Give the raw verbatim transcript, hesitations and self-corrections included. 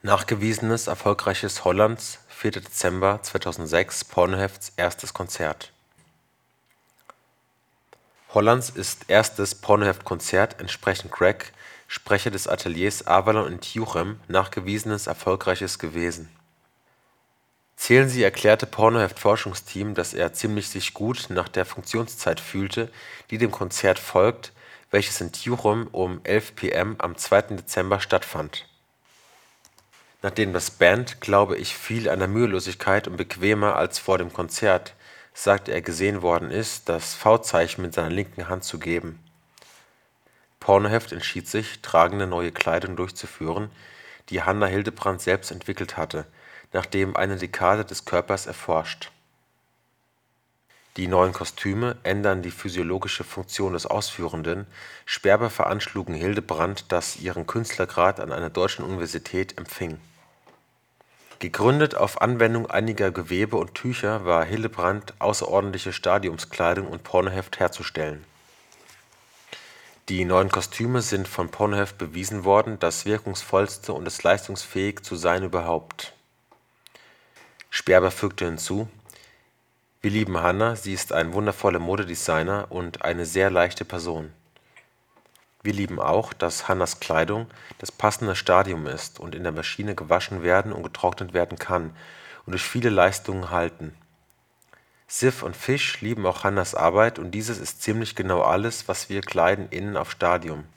Nachgewiesenes erfolgreiches Hollands, vierter Dezember zweitausendsechs, Pornohefts erstes Konzert. Hollands ist erstes Pornoheft-Konzert entsprechend Greg, Sprecher des Ateliers Avalon in Tjuchem, nachgewiesenes erfolgreiches gewesen. Zählen-Sie erklärte Pornoheft-Forschungsteam, dass er ziemlich sich gut nach der Funktionszeit fühlte, die dem Konzert folgt, welches in Tjuchem um elf p m am zweiten Dezember stattfand. Nachdem das Band, glaube ich, viel an der Mühelosigkeit und bequemer als vor dem Konzert, sagte er gesehen worden ist, das V-Zeichen mit seiner linken Hand zu geben. Pornoheft entschied sich, tragende neue Kleidung durchzuführen, die Hannah Hildebrandt selbst entwickelt hatte, nachdem eine Dekade des Körpers erforscht. Die neuen Kostüme ändern die physiologische Funktion des Ausführenden. Sperber veranschlugen Hildebrandt, dass ihren Künstlergrad an einer deutschen Universität empfing. Gegründet auf Anwendung einiger Gewebe und Tücher war Hildebrandt außerordentliche Stadiumskleidung und Pornoheft herzustellen. Die neuen Kostüme sind von Pornoheft bewiesen worden, das wirkungsvollste und das leistungsfähig zu sein überhaupt. Sperber fügte hinzu: Wir lieben Hannah, sie ist ein wundervoller Modedesigner und eine sehr leichte Person. Wir lieben auch, dass Hannahs Kleidung das passende Stadium ist und in der Maschine gewaschen werden und getrocknet werden kann und durch viele Leistungen halten. Sif und Fish lieben auch Hannahs Arbeit und dieses ist ziemlich genau alles, was wir kleiden innen auf Stadium.